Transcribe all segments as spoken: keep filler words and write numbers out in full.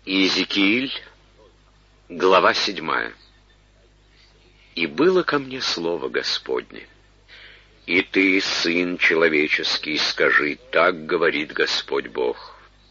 Иезекииль, глава седьмая. «И было ко мне слово Господне: и ты, сын человеческий, скажи, так говорит Господь Бог: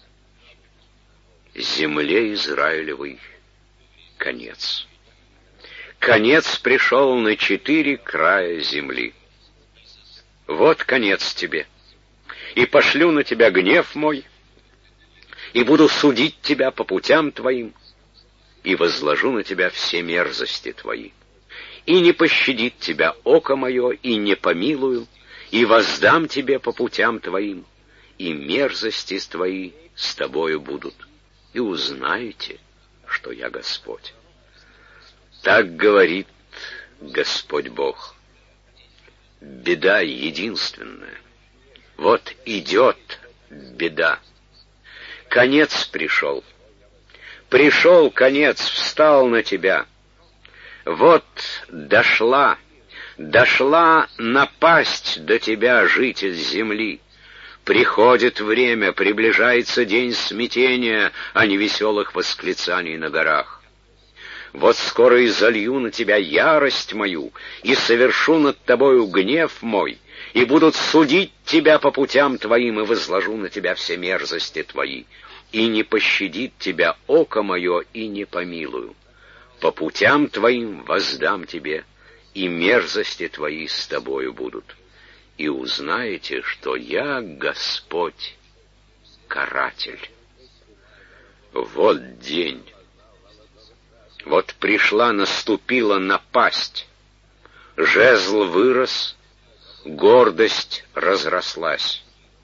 земле Израилевой конец. Конец пришел на четыре края земли. Вот конец тебе, и пошлю на тебя гнев мой, и буду судить тебя по путям твоим, и возложу на тебя все мерзости твои. И не пощадит тебя око мое, и не помилую, и воздам тебе по путям твоим, и мерзости твои с тобою будут, и узнаете, что я Господь. Так говорит Господь Бог. Беда единственная. Вот идет беда. Конец пришел. Пришел конец, встал на тебя. Вот дошла, дошла напасть до тебя, житель земли. Приходит время, приближается день смятения, а не веселых восклицаний на горах. Вот скоро и залью на тебя ярость мою, и совершу над тобою гнев мой, и будут судить тебя по путям твоим, и возложу на тебя все мерзости твои, и не пощадит тебя око мое, и не помилую. По путям твоим воздам тебе, и мерзости твои с тобою будут. И узнаете, что я Господь, каратель. Вот день. Вот пришла, наступила напасть. Жезл вырос, гордость разрослась.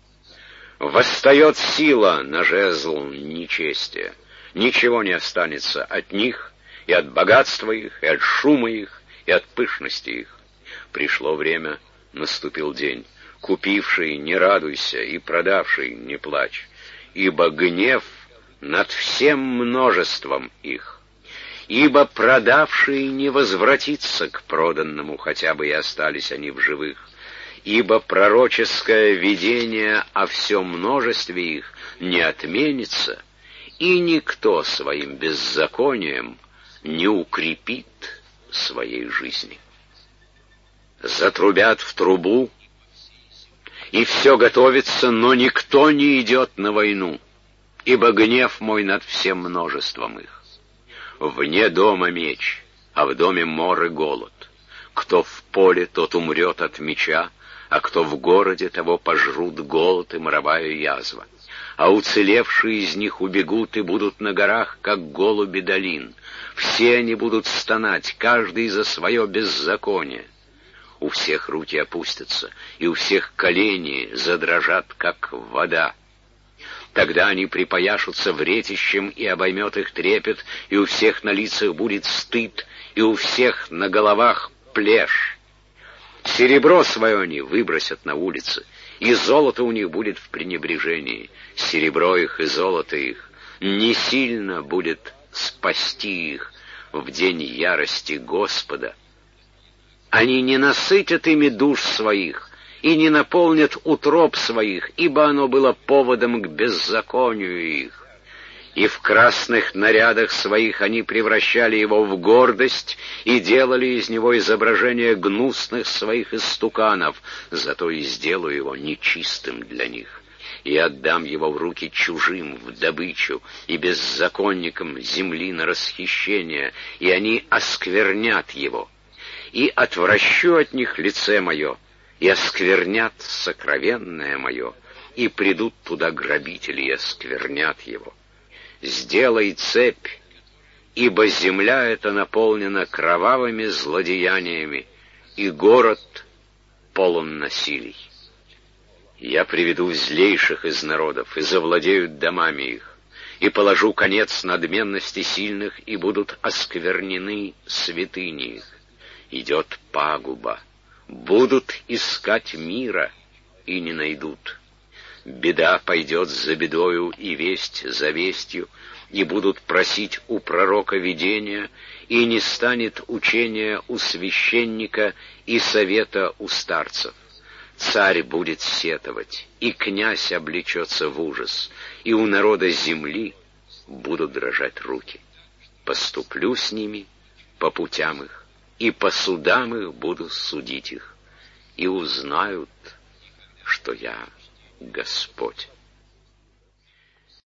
Восстает сила на жезл нечестия. Ничего не останется от них, и от богатства их, и от шума их, и от пышности их. Пришло время, наступил день. Купивший, не радуйся, и продавший, не плачь, ибо гнев над всем множеством их. Ибо продавшие не возвратится к проданному, хотя бы и остались они в живых. Ибо пророческое видение о всем множестве их не отменится, и никто своим беззаконием не укрепит своей жизни. Затрубят в трубу, и все готовится, но никто не идет на войну, ибо гнев мой над всем множеством их. Вне дома меч, а в доме мор и голод. Кто в поле, тот умрет от меча, а кто в городе, того пожрут голод и моровая язва. А уцелевшие из них убегут и будут на горах, как голуби долин. Все они будут стонать, каждый за свое беззаконие. У всех руки опустятся, и у всех колени задрожат, как вода. Тогда они припояшутся вретищем, и обоймет их трепет, и у всех на лицах будет стыд, и у всех на головах плешь. Серебро свое они выбросят на улицы, и золото у них будет в пренебрежении. Серебро их и золото их не сильно будет спасти их в день ярости Господа. Они не насытят ими душ своих и не наполнят утроб своих, ибо оно было поводом к беззаконию их. И в красных нарядах своих они превращали его в гордость и делали из него изображение гнусных своих истуканов, зато и сделаю его нечистым для них. И отдам его в руки чужим, в добычу, и беззаконникам земли на расхищение, и они осквернят его. И отвращу от них лице мое, и осквернят сокровенное мое, и придут туда грабители, и осквернят его. Сделай цепь, ибо земля эта наполнена кровавыми злодеяниями, и город полон насилий. Я приведу злейших из народов, и завладеют домами их, и положу конец надменности сильных, и будут осквернены святыни их. Идет пагуба, будут искать мира, и не найдут. Беда пойдет за бедою, и весть за вестью, и будут просить у пророка видения, и не станет учения у священника и совета у старцев. Царь будет сетовать, и князь облечется в ужас, и у народа земли будут дрожать руки. Поступлю с ними по путям их, и по судам их буду судить их, и узнают, что я Господь.